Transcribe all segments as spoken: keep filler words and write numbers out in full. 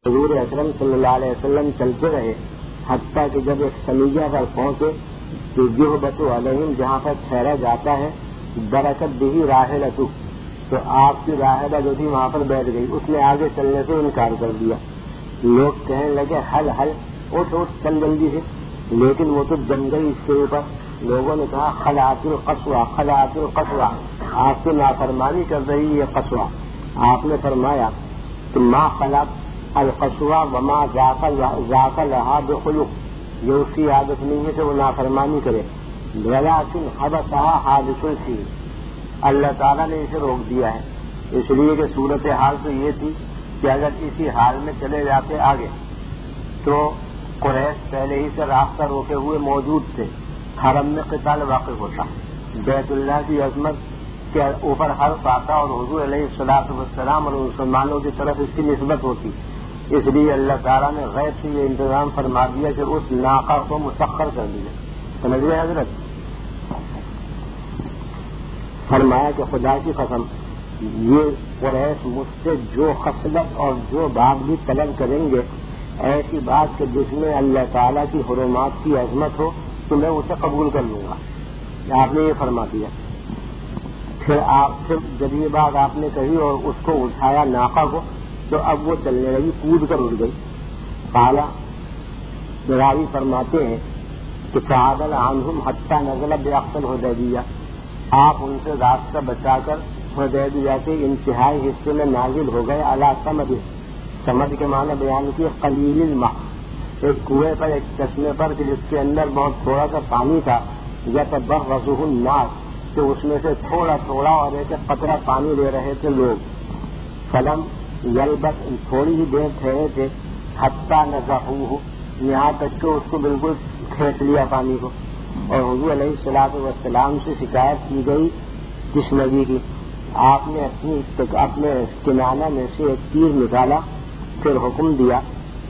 حضور اکرم صلی اللہ علیہ وسلم چلتے رہے حتیٰ کہ جب ایک سمیجہ پر پہنچے تو جہبۃ علیہم جہاں پر ٹھہرا جاتا ہے برکت بھی راحلۃ تو آپ کی راحلہ جو تھی وہاں پر بیٹھ گئی، اس نے آگے چلنے سے انکار کر دیا۔ لوگ کہنے لگے حل حل اٹھ اٹھ چل جلدی سے، لیکن وہ تو جم گئی اس کے اوپر۔ لوگوں نے کہا خلعت القصوى خلعت القصوى، آپ سے نافرمانی کر رہی ہے قصوہ۔ آپ نے فرمایا کہ ما خلعت القصوى وما ذاق ذاق لها بخلق، یہ اس کی عادت نہیں ہے کہ وہ نافرمانی کرے، ولكن حبسها حادث الفیل، اللہ تعالیٰ نے اسے روک دیا ہے، اس لیے کہ صورتحال تو یہ تھی کہ اگر اسی حال میں چلے جاتے آگے تو قریش پہلے ہی سے راستہ روکے ہوئے موجود تھے، حرم میں قتال واقع ہوتا، بیت اللہ کی عظمت کے اوپر حرف آتا اور حضور علیہ الصلوۃ والسلام اور مسلمانوں کی طرف اس کی نسبت ہوتی، اس لیے اللہ تعالیٰ نے غیب سے یہ انتظام فرما دیا کہ اس ناقہ کو مسخر کر دیا۔ سمجھ گئے حضرت؟ فرمایا کہ خدا کی قسم یہ قریش مجھ سے جو خصلت اور جو بات بھی طلب کریں گے، ایسی بات کہ جس میں اللہ تعالیٰ کی حرمات کی عظمت ہو تو میں اسے قبول کر لوں گا، آپ نے یہ فرما دیا۔ پھر آپ پھر جب یہ بات آپ نے کہی اور اس کو اٹھایا ناقہ کو تو اب وہ چلنے لگی، کود کر اٹھ گئی۔ قالا راوی فرماتے ہیں کہ فعادل عنہم حتی نزل باقصى الحدیبیہ، آپ ان سے راستہ بچا کر حدیبیہ کے انتہائی حصے میں نازل ہو گئے۔ علی صمد، صمد کے معنی بیان کیے قلیل الماء، ایک کنویں پر ایک چشمے پر کہ جس کے اندر بہت تھوڑا سا پانی تھا، یتبرزہ الناس تو اس میں سے تھوڑا تھوڑا اور ایک قطرہ پانی لے رہے تھے لوگ۔ فلم یلبث، تھوڑی ہی دیر ٹھہرے تھے، حتی نزحوہ، یہاں تک کہ اس کو بالکل کھینچ لیا پانی کو، اور حضور علیہ الصلوۃ والسلام سے شکایت کی گئی کس نبی کی؟ آپ نے اپنی اپنے کنانہ میں سے ایک تیر نکالا، پھر حکم دیا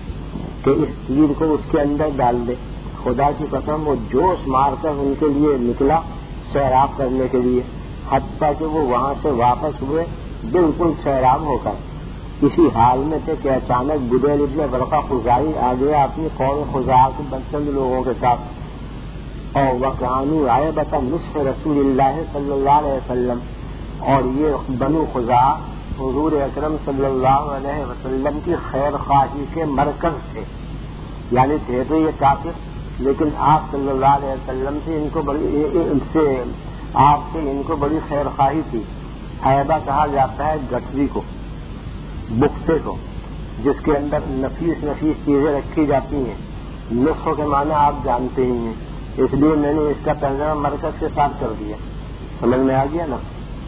کہ اس تیر کو اس کے اندر ڈال دے۔ خدا کی قسم وہ جوش مار کر ان کے لیے نکلا سیراب کرنے کے لیے، حتیٰ کہ وہ وہاں سے واپس ہوئے بالکل سیراب ہو کر۔ اسی حال میں تھے کہ اچانک بدیل ابن ورقہ خزاعی آ گیا اپنی قوم خزاعہ کے چند لوگوں کے ساتھ، اور وَكَانُوا عَيْبَةَ نِصْفِ رسول اللہ صلی اللہ علیہ وسلم، اور یہ بنو خزاعہ حضور اکرم صلی اللہ علیہ وسلم کی خیر خواہی کے مرکز تھے، یعنی تھے تو یہ کافر لیکن آپ صلی اللہ علیہ وسلم سے ان کو بڑی ان سے آپ سے ان کو بڑی خیر خواہی تھی۔ عیبہ کہا جاتا ہے گٹھری کو، بکتے کو، جس کے اندر نفیس نفیس چیزیں رکھی جاتی ہیں۔ نصف کے معنی آپ جانتے ہی ہیں، اس لیے میں نے اس کا ترجمہ مرکز کے ساتھ کر دیا، سمجھ میں آ گیا نا؟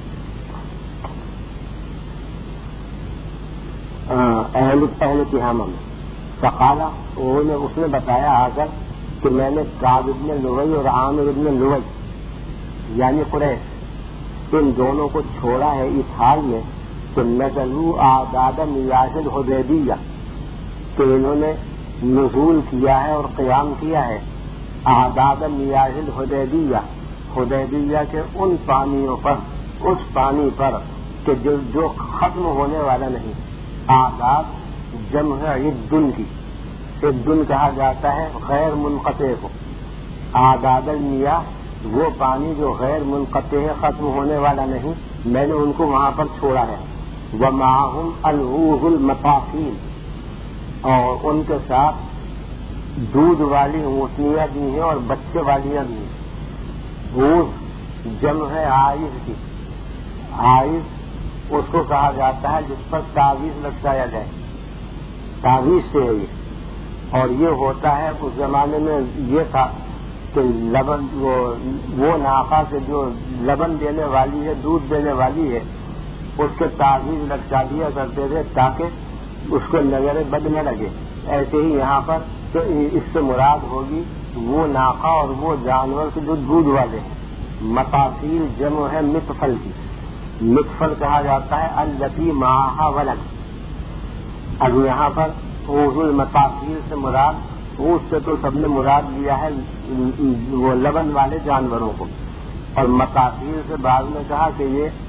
اہل اہل تہامہ میں فقالا، اس نے بتایا آ کر کہ میں نے کعب ابن لؤی اور عامر ابن لؤی یعنی قریش ان دونوں کو چھوڑا ہے اس حال میں کہ نزلوا اعداد میاہ الحدیبیہ، کہ انہوں نے نزول کیا ہے اور قیام کیا ہے اعداد میاہ الحدیبیہ، حدیبیہ کے ان پانیوں پر، اس پانی پر کہ جو جو ختم ہونے والا نہیں۔ اعداد جمع ہے عدن کی، عدن کہا جاتا ہے غیر منقطع کو۔ اعداد المیاہ وہ پانی جو غیر منقطع ہے، ختم ہونے والا نہیں، میں نے ان کو وہاں پر چھوڑا ہے۔ ومعہم الغوث المطافیل، اور ان کے ساتھ دودھ والی اونٹنیاں بھی ہیں اور بچے والیاں بھی ہیں۔ غوث جمع ہے عائز کی، عائز اس کو کہا جاتا ہے جس پر تعویذ لٹکایا جائے، تعویذ سے ہے یہ، اور یہ ہوتا ہے اس زمانے میں یہ تھا کہ لبن وہ وہ ناقہ سے جو لبن دینے والی ہے، دودھ دینے والی ہے، اس کے تعویذ لٹکا دیا کرتے تھے تاکہ اس کو نظر بد نہ لگے۔ ایسے ہی یہاں پر تو اس سے مراد ہوگی وہ ناقہ اور وہ جانور کے جو دودھ والے ہیں۔ مطافیل جمع ہے مطفل کی، مطفل کہا جاتا ہے التی معاہا ولد۔ اب یہاں پر غوث المطافیل سے مراد، غوث سے تو سب نے مراد لیا ہے وہ لبن والے جانوروں کو، اور مطافیل سے بعد میں کہا کہ یہ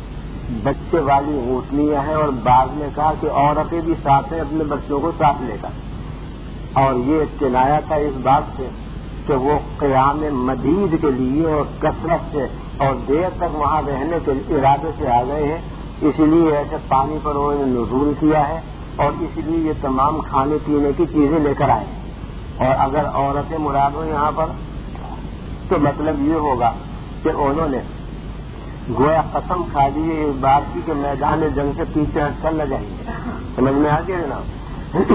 بچے والی اونٹنیاں ہیں، اور بعض نے کہا کہ عورتیں بھی ساتھ ہیں اپنے بچوں کو ساتھ لے کر. اور یہ کنایا تھا اس بات سے کہ وہ قیام مزید کے لیے اور کثرت سے اور دیر تک وہاں رہنے کے ارادے سے آ گئے ہیں، اس لیے ایسے پانی پر انہوں نے نزول کیا ہے اور اس لیے یہ تمام کھانے پینے کی چیزیں لے کر آئے. اور اگر عورتیں مراد ہوں یہاں پر تو مطلب یہ ہوگا کہ انہوں نے گویا قسم کھا دی ہے اس بات کی کہ میدان جنگ سے پیچھے ہٹ کر نہ جائیں گے. سمجھ میں آ گیا جناب؟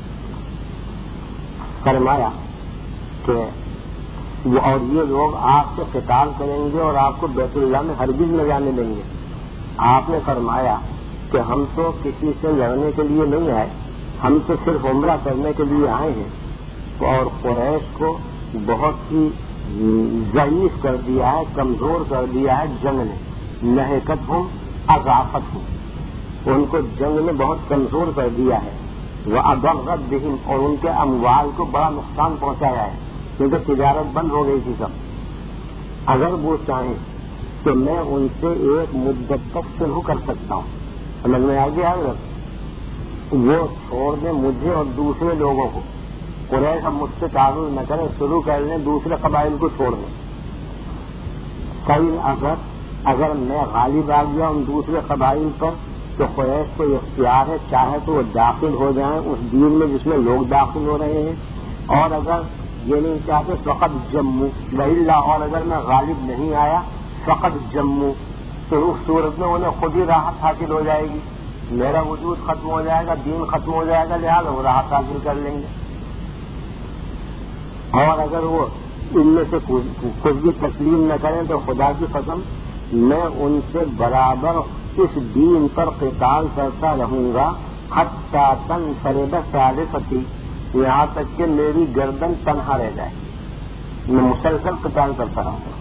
فرمایا کہ وہ اور یہ لوگ آپ سے قتال کریں گے اور آپ کو بیت اللہ میں ہرگز نہ جانے دیں گے. آپ نے فرمایا کہ ہم تو کسی سے لڑنے کے لیے نہیں آئے، ہم تو صرف عمرہ کرنے کے لیے آئے ہیں. اور قریش کو بہت ہی ضعیف کر دیا ہے، کمزور کر دیا ہے جنگ نے. نہکت ہوں اضافت ہوں، ان کو جنگ نے بہت کمزور کر دیا ہے. وہ ابغت بہم، اور ان کے اموال کو بڑا نقصان پہنچایا ہے کیونکہ تجارت بند ہو گئی تھی سب. اگر وہ چاہیں تو میں ان سے ایک مدت تک صلح کر سکتا ہوں. سمجھ میں آ گیا حضرت؟ وہ چھوڑ دیں مجھے اور دوسرے لوگوں کو. قریش ہم مجھ سے تعارف نہ کریں، شروع کر لیں دوسرے قبائل کو چھوڑ دیں. کئی اثر اگر میں غالب آ گیا ان دوسرے قبائل پر تو قریش کو اختیار ہے، چاہے تو وہ داخل ہو جائیں اس دین میں جس میں لوگ داخل ہو رہے ہیں، اور اگر یہ نہیں چاہتے فقط جموں وإلا، اور اگر میں غالب نہیں آیا فقط جموں، تو اس صورت میں انہیں خود ہی راحت حاصل ہو جائے گی، میرا وجود ختم ہو جائے گا، دین ختم ہو جائے گا، لہٰذا وہ راحت حاصل کر لیں گے. اور اگر وہ ان میں سے کچھ بھی تسلیم نہ کریں تو خدا کی قسم میں ان سے برابر اس دین پر قتال کرتا رہوں گا حتی تنفرد ثالثتی، یہاں تک کہ میری گردن تنہا رہ جائے. میں مسلسل قتال کرتا رہوں گا.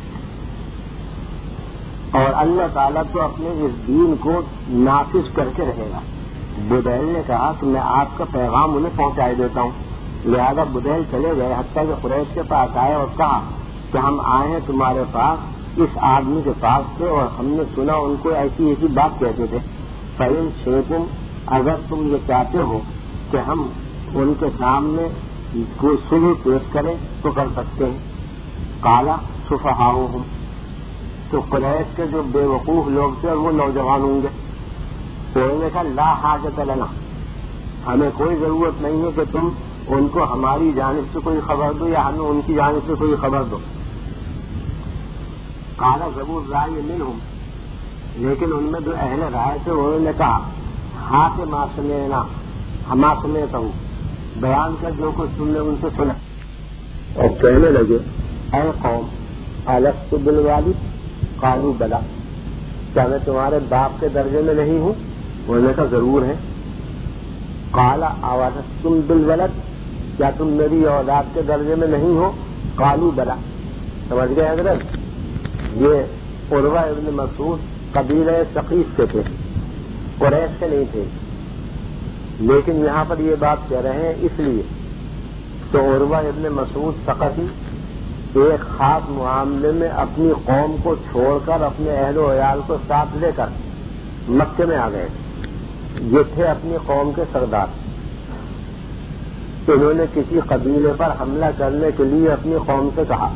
اور اللہ تعالیٰ تو اپنے اس دین کو نافذ کر کے رہے گا. بدیل نے کہا کہ میں آپ کا پیغام انہیں پہنچائی دیتا ہوں. لہذا بدیل چلے گئے حتیٰ کہ قریش کے پاس آئے اور کہا کہ ہم آئے ہیں تمہارے پاس اس آدمی کے پاس سے، اور ہم نے سنا ان کو ایسی ایسی بات کہتے تھے. فَإِن شِئْتُمْ، اگر تم یہ چاہتے ہو کہ ہم ان کے سامنے کوئی صلح پیش کریں تو کر سکتے ہیں. قَالَ سُفَهَاؤُهُمْ، تو قریش کے جو بے وقوف لوگ تھے اور وہ نوجوان ہوں گے، تو انہوں نے کہا لا حاجت لنا، ہمیں کوئی ضرورت نہیں ہے کہ تم ان کو ہماری جانب سے کوئی خبر دو یا ہمیں ان کی جانب سے کوئی خبر دو. قال ذو الرأی منہم، لیکن ان میں جو اہل رائے تھے انہوں نے کہا ہاں کہ ما سمعنا، ہما سمعتا ہوں، بیان کر جو کچھ تم نے ان سے سنا. اور کہنے لگے اے قوم الست بالوالد، قالوا بلا، کیا میں تمہارے باپ کے درجے میں نہیں ہوں؟ انہوں نے کہا ضرور ہے. قال اولستم بالولد، کیا تم میری اولاد کے درجے میں نہیں ہو؟ قالوا بلا. سمجھ گئے حضرت؟ یہ عروہ ابن مسعود قبیلہ ثقیف کے تھے، قریش کے نہیں تھے، لیکن یہاں پر یہ بات کہہ رہے ہیں اس لیے تو عروہ ابن مسعود ثقفی ایک خاص معاملے میں اپنی قوم کو چھوڑ کر اپنے اہل و عیال کو ساتھ لے کر مکے میں آ گئے. یہ تھے اپنی قوم کے سردار. انہوں نے کسی قبیلے پر حملہ کرنے کے لیے اپنی قوم سے کہا،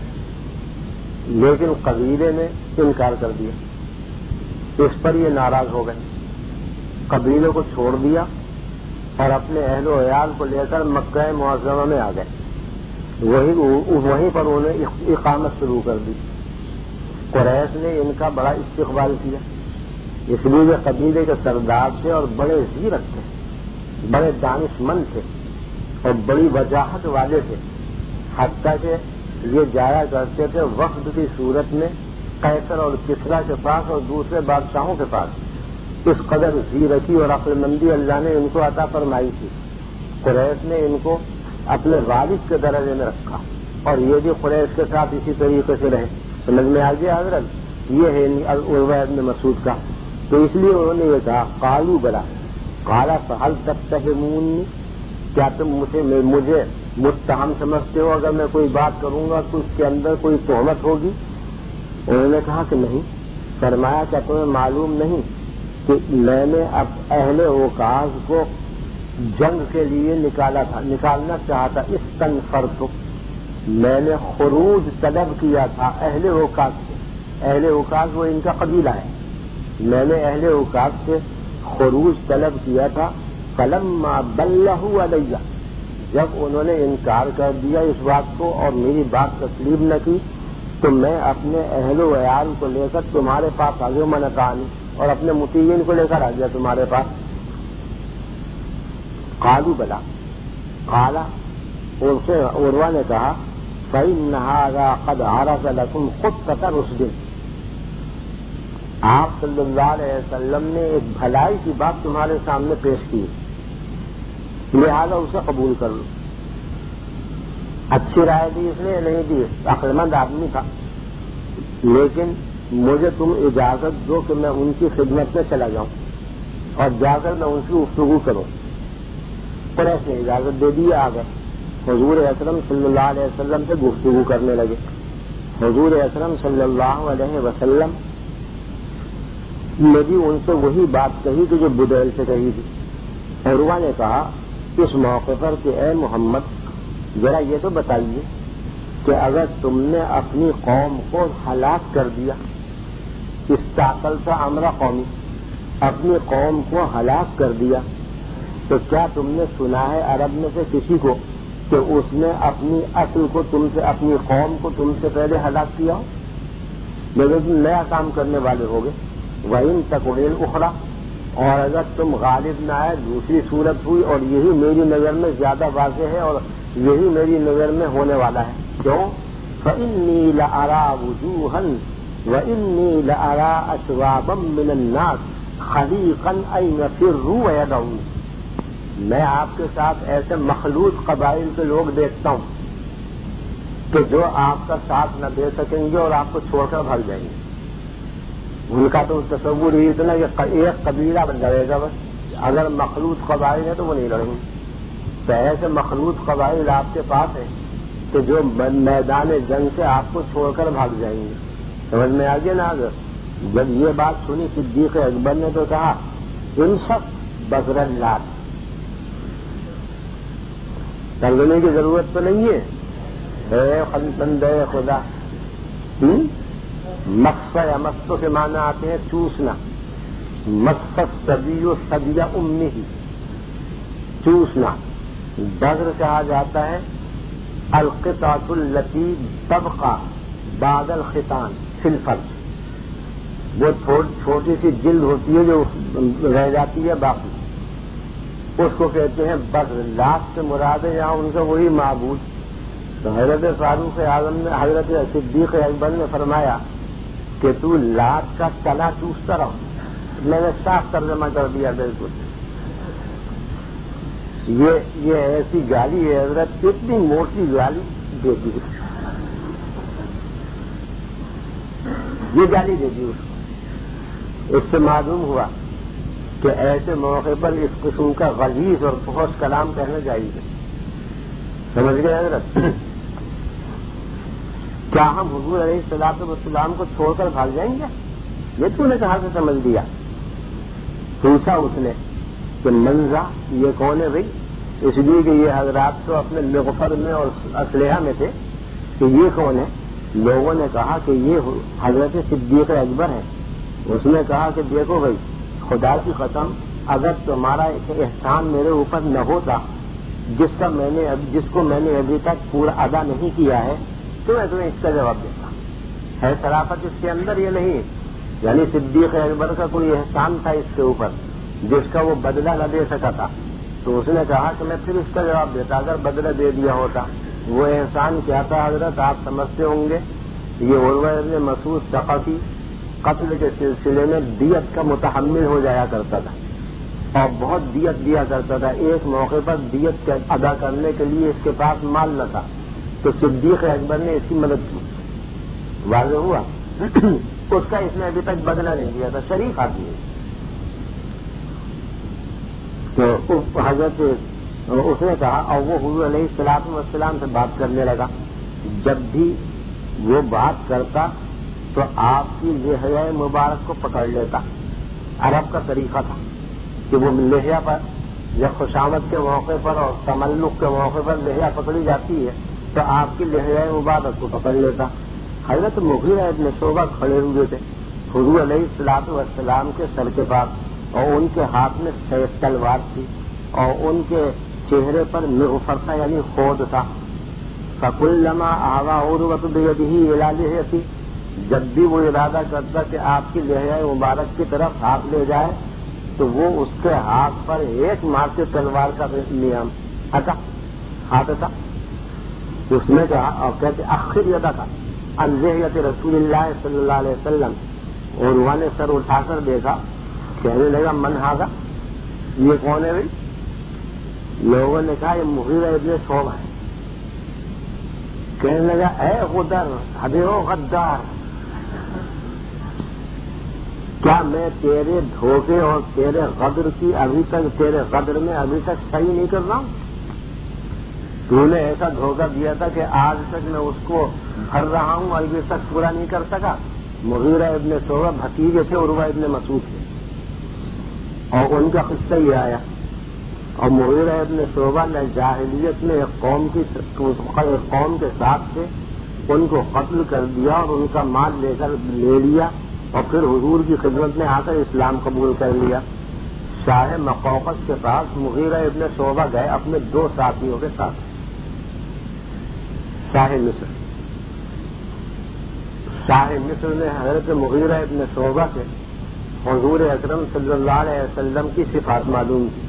لیکن قبیلے نے انکار کر دیا. اس پر یہ ناراض ہو گئے، قبیلے کو چھوڑ دیا اور اپنے اہل و عیال کو لے کر مکہ معظمہ میں آ گئے. وہیں وہیں پر انہوں نے اقامت شروع کر دی. قریش نے ان کا بڑا استقبال کیا، اس لیے یہ قبیلے کے سردار تھے اور بڑے زیرک تھے، بڑے دانش مند تھے اور بڑی وجاہت والے تھے. حتیٰ کہ یہ جایا کرتے تھے وفد کی صورت میں قیصر اور کسریٰ کے پاس اور دوسرے بادشاہوں کے پاس. اس قدر زیرکی اور عقل مندی اللہ نے ان کو عطا فرمائی تھی. قریش نے ان کو اپنے والد کے درجے میں رکھا اور یہ بھی قریش کے ساتھ اسی طریقے سے رہے. سمجھ میں آ گیا حضرت؟ یہ ہے عروہ ابن مسعود کا. تو اس لیے انہوں نے یہ کہا قالوا بلا، قال فهل تتهمونی، کیا تم مجھے مجھے متہم سمجھتے ہو؟ اگر میں کوئی بات کروں گا تو اس کے اندر کوئی تہمت ہوگی؟ انہوں نے کہا کہ نہیں. فرمایا کہ تمہیں معلوم نہیں کہ میں نے اب اہل اوقاز کو جنگ کے لیے نکالا تھا نکالنا چاہا تھا اس تنفرت میں نے خروج طلب کیا تھا اہل اوقاز سے. اہل اوقاز وہ ان کا قبیلہ ہے. میں نے اہل اوقاز سے خروج طلب کیا تھا. فلما بلہوا علیہ جب انہوں نے انکار کر دیا اس بات کو اور میری بات تسلیم نہ کی تو میں اپنے اہل و عیال کو لے کر تمہارے پاس آ گیا منتانی اور اپنے مطیعین کو لے کر آ گیا تمہارے پاس. قالوا بلا قالا عروہ نے کہا فإن هذا قد عرض لكم خطة رشد. آپ صلی اللہ علیہ وسلم نے ایک بھلائی کی بات تمہارے سامنے پیش کی لہذا اسے قبول کر لو. اچھی رائے دی اس نے نہیں دی, عقلمند آدمی تھا, لیکن مجھے تم اجازت دو کہ میں ان کی خدمت میں چلا جاؤں اور جا کر میں ان کی گفتگو کروں. قریش نے اجازت دے دی. آ گئے حضور اکرم صلی اللہ علیہ وسلم سے گفتگو کرنے لگے. حضور اکرم صلی اللہ علیہ وسلم نے بھی ان سے وہی بات کہی کہ جو بدیل سے کہی تھی. عروہ نے کہا اس موقع پر کہ اے محمد ذرا یہ تو بتائیے کہ اگر تم نے اپنی قوم کو ہلاک کر دیا, استعقلت امر قومی, اپنی قوم کو ہلاک کر دیا, تو کیا تم نے سنا ہے عرب میں سے کسی کو کہ اس نے اپنی اصل کو تم سے اپنی قوم کو تم سے پہلے ہلاک کیا ہو؟ لیکن تم نیا کام کرنے والے ہو گے. وَإِن تَكُنِ اخرى اور اگر تم غالب نہ آئے دوسری صورت ہوئی اور یہی میری نظر میں زیادہ واضح ہے اور یہی میری نظر میں ہونے والا ہے. کیوں؟ فَإِنِّي لَأَرَىٰ وُجُوهًا وَإِنِّي لَأَرَىٰ أَشْوَابًا مِّنَ النَّاسِ خَلِيقًا أَن يَفِرُّوا وَيَدْعُونِ. میں آپ کے ساتھ ایسے مخلوط قبائل کے لوگ دیکھتا ہوں کہ جو آپ کا ساتھ نہ دے سکیں گے اور آپ کو چھوڑ کر بھاگ جائیں گے. ان کا تو تصور ہی اتنا کہ ایک قبیلہ لڑے گا بس. اگر مخلوط قبائل ہے تو وہ نہیں لڑیں گے. تو ایسے مخلوط قبائل آپ کے پاس ہیں کہ جو میدان جنگ سے آپ کو چھوڑ کر بھاگ جائیں گے. سمجھ میں آگے نہ آگے. جب یہ بات سنی صدیق اکبر نے تو کہا ان سب بذر اللہ, ترجمے کی ضرورت تو نہیں ہے. اے بندے خدا, مقصد مقصد کے معنی آتے ہیں چوسنا. مقصد سبی و سبیہ امی ہی, چوسنا. بدر کہا جاتا ہے القطعۃ التی تبقى بعد الختان فی الفرج. وہ چھوٹی سی جلد ہوتی ہے جو رہ جاتی ہے باقی, اس کو کہتے ہیں بدر. لات سے مراد ہے یہاں ان کا وہی معبود. تو حضرت فاروق اعظم نے حضرت صدیق اکبر نے فرمایا کہ تو لات کا تنا چوستا رہو. میں نے صاف ترجمہ کر دیا بالکل. یہ یہ ایسی گالی ہے حضرت, اتنی موٹی گالی دے دی, یہ گالی دے دی اس کو. اس سے معلوم ہوا کہ ایسے موقع پر اس قسم کا غلیظ اور فحش کلام کہنا چاہیے. سمجھ گئے حضرت؟ کیا ہم حضور علیہ الصلوۃ والسلام کو چھوڑ کر بھاگ جائیں گے؟ یہ تو نے کہاں سے سمجھ لیا؟ پوچھا اس نے کہ منزا یہ کون ہے بھائی؟ اس لیے کہ یہ حضرات تو اپنے مغفر میں اور اسلحہ میں تھے کہ یہ کون ہے. لوگوں نے کہا کہ یہ حضرت صدیق اکبر ہے. اس نے کہا کہ دیکھو بھائی, خدا کی قسم اگر تمہارا احسان میرے اوپر نہ ہوتا جس کا میں نے جس کو میں نے ابھی تک پورا ادا نہیں کیا ہے تو میں تمہیں اس کا جواب دیتا. ہے شرافت اس کے اندر یہ نہیں, یعنی صدیق اکبر کا کوئی احسان تھا اس کے اوپر جس کا وہ بدلہ نہ دے سکا تھا. تو اس نے کہا کہ میں پھر اس کا جواب دیتا اگر بدلہ دے دیا ہوتا. وہ احسان کیا تھا حضرت آپ سمجھتے ہوں گے. یہ عروہ ابن مسعود ثقفی قتل کے سلسلے میں دیت کا متحمل ہو جایا کرتا تھا اور بہت دیت دیا کرتا تھا. ایک موقع پر دیت ادا کرنے کے لیے اس کے پاس مال نہ تھا تو صدیق اکبر نے اس کی مدد کی. واضح ہوا اس کا اس نے ابھی تک بدلہ نہیں دیا تھا. شریف آدمی ہے. تو حضرت اس نے کہا اور وہ حضور علیہ الصلوۃ والسلام سے بات کرنے لگا. جب بھی وہ بات کرتا تو آپ کی لحیہ مبارک کو پکڑ لیتا. عرب کا طریقہ تھا کہ وہ لحیہ پر جب خوشامد کے موقع پر اور تملق کے موقع پر لحیہ پکڑی جاتی ہے تو آپ کی لحیہ مبارک کو پکڑ لیتا. حضرت مغیرہ ابن شعبہ کھڑے ہوئے تھے حضور علیہ الصلوۃ والسلام کے سر کے پاس، اور ان کے ہاتھ میں سیف تلوار تھی اور ان کے چہرے پر مغفر تھا یعنی خود تھا. فکلما آوا عروۃ بیدہ الی لحیتہ، جب بھی وہ ارادہ کرتا کہ آپ کی لحیہ مبارک کی طرف ہاتھ لے جائے تو وہ اس کے ہاتھ پر ایک مارتے تلوار کا نیم ہٹا ہاتھ تھا. اس نے کہا اور کہتے اخر یدہ کا عن لحیۃ رسول اللہ صلی اللہ علیہ وسلم، اور انہوں نے سر اٹھا کر دیکھا، کہنے لگا من ھذا، یہ کون ہے بھائی؟ لوگوں نے کہا یہ مغیرہ ابن شعبہ ہے. کہنے لگا اے غدر ہدیو غدار، کیا میں تیرے دھوکے اور تیرے غدر کی ابھی تک تیرے غدر میں ابھی تک صحیح نہیں کر رہا ہوں؟ تو نے ایسا دھوکہ دیا تھا کہ آج تک میں اس کو بھر رہا ہوں اور ابھی تک پورا نہیں کر سکا. مغیرہ ابن شعبہ بھتیجے تھے عروہ ابن مسعود کے، اور ان کا قصہ یہ آیا. اور مغیرہ ابن شعبہ نے جاہلیت میں ایک قوم کی ایک قوم کے ساتھ تھے، ان کو قتل کر دیا اور ان کا مال لے کر لے لیا اور پھر حضور کی خدمت میں آ کر اسلام قبول کر لیا. شاہ مقوقس کے پاس مغیرہ ابن شعبہ گئے اپنے دو ساتھیوں کے ساتھ. شاہ مصر شاہ مصر نے حضرت مغیرہ ابن شعبہ سے حضور اکرم صلی اللہ علیہ وسلم کی صفات معلوم کی.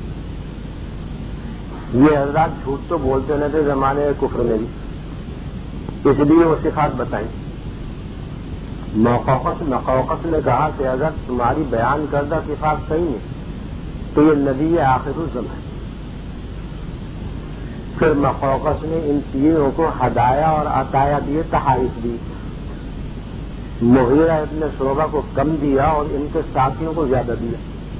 یہ حضرات جھوٹ تو بولتے نہ تھے زمانے کفر میں بھی، اس لیے وہ صفات بتائیں. مقوقس مقوقس نے کہا کہ اگر تمہاری بیان کردہ صفات صحیح ہے تو یہ نبی آخر الزمان ہے. پھر مقوقس نے ان تینوں کو ہدایہ اور عطایا دیے، تحائف دی. مغیرہ ابن شعبہ کو کم دیا اور ان کے ساتھیوں کو زیادہ دیا.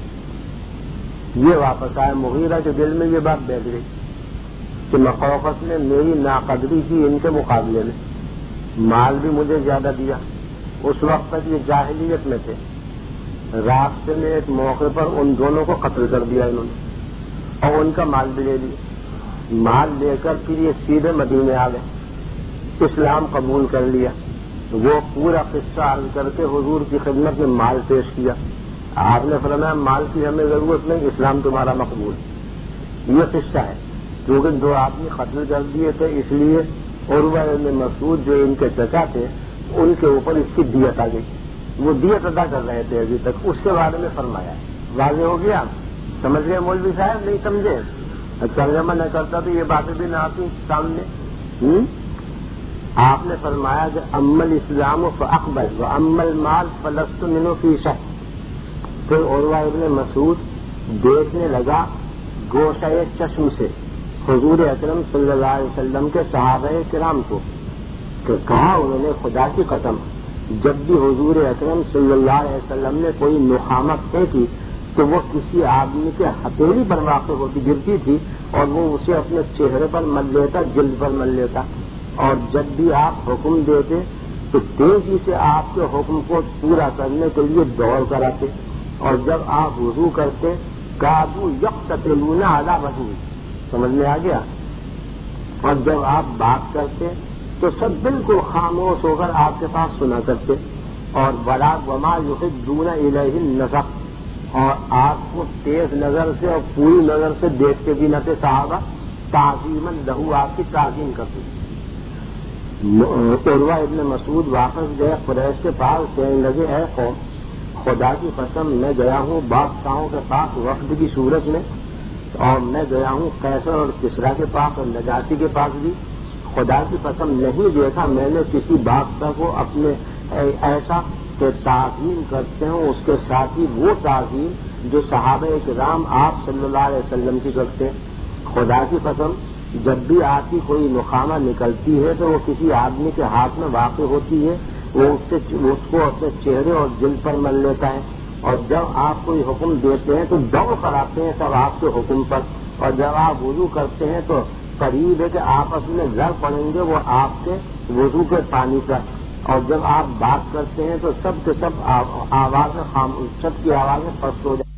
یہ واپس آئے، مغیرہ کے دل میں یہ بات بیٹھ گئی کہ مقوقس نے میری ناقدری کی ان کے مقابلے میں، مال بھی مجھے زیادہ دیا. اس وقت تک یہ جاہلیت میں تھے. راستے میں ایک موقع پر ان دونوں کو قتل کر دیا انہوں نے اور ان کا مال بھی لے لیا. مال لے کر پھر یہ سیدھے مدینے آ گئے، اسلام قبول کر لیا. وہ پورا قصہ عرض کر کے حضور کی خدمت میں مال پیش کیا. آپ نے فرمایا مال کی ہمیں ضرورت نہیں، اسلام تمہارا مقبول. یہ قصہ ہے کیونکہ دو آدمی قتل کر دیے تھے، اس لیے عروہ ابن مسعود جو ان کے چچا تھے ان کے اوپر اس کی دیت آ گئی. وہ دیت ادا کر رہے تھے ابھی تک، اس کے بارے میں فرمایا. واضح ہو گیا؟ سمجھ گئے مولوی صاحب؟ نہیں سمجھے؟ ترجمہ نہ کرتا تو یہ باتیں بھی نہ آتی سامنے. ہوں آپ نے فرمایا کہ امل اسلام فاقبل و امل مال فلست منہ فی شک. پھر عروہ ابن مسعود دیکھنے لگا گوشہ چشم سے حضور اکرم صلی اللہ علیہ وسلم کے صحابہ کرام کو، کہ کہا انہوں نے خدا کی قسم جب بھی حضور اکرم صلی اللہ علیہ وسلم نے کوئی نخامت پھینکی تو وہ کسی آدمی کے ہتھیلی پر واقع ہوتی گرتی تھی اور وہ اسے اپنے چہرے پر مل لیتا، جلد پر مل لیتا. اور جب بھی آپ حکم دیتے تو تیزی سے آپ کے حکم کو پورا کرنے کے لیے دوڑ کر آتے، اور جب آپ وضو کرتے کادو یقتتلون علی وضو. سمجھ میں آ گیا؟ اور جب آپ بات کرتے تو سب بالکل خاموش ہو کر آپ کے پاس سنا کرتے. اور بلا وما یحدون الیہ النظر، اور آپ کو تیز نظر سے اور پوری نظر سے دیکھتے بھی نہ تھے صحابہ، تعظیماً لہو آپ کی تعظیم کرتے. عروہ ابن مسعود واپس گئے قریش کے پاس، کہنے لگے اے قوم خدا کی قسم میں گیا ہوں بادشاہوں کے پاس وفد کی صورت میں، اور میں گیا ہوں قیصر اور کسریٰ کے پاس اور نجاشی کے پاس بھی. خدا کی قسم نہیں دیکھا میں نے کسی بادشاہ کو اپنے ایسا کہ تعظیم کرتے ہوں اس کے ساتھ ہی وہ تعظیم جو صحابہ کرام آپ صلی اللہ علیہ وسلم کی کرتے ہیں. خدا کی قسم جب بھی آپ کی کوئی نخامہ نکلتی ہے تو وہ کسی آدمی کے ہاتھ میں واقع ہوتی ہے، وہ اس سے اس کو اپنے چہرے اور جلد پر مل لیتا ہے. اور جب آپ کوئی حکم دیتے ہیں تو دوڑ کر آتے ہیں سب آپ کے حکم پر، اور جب آپ وضو کرتے ہیں تو قریب ہے کہ آپس میں زر پڑیں گے وہ آپ کے وضو کے پانی پر. اور جب آپ بات کرتے ہیں تو سب کے سب آوازیں خاموش، سب کی آوازیں پست ہو جاتی ہیں.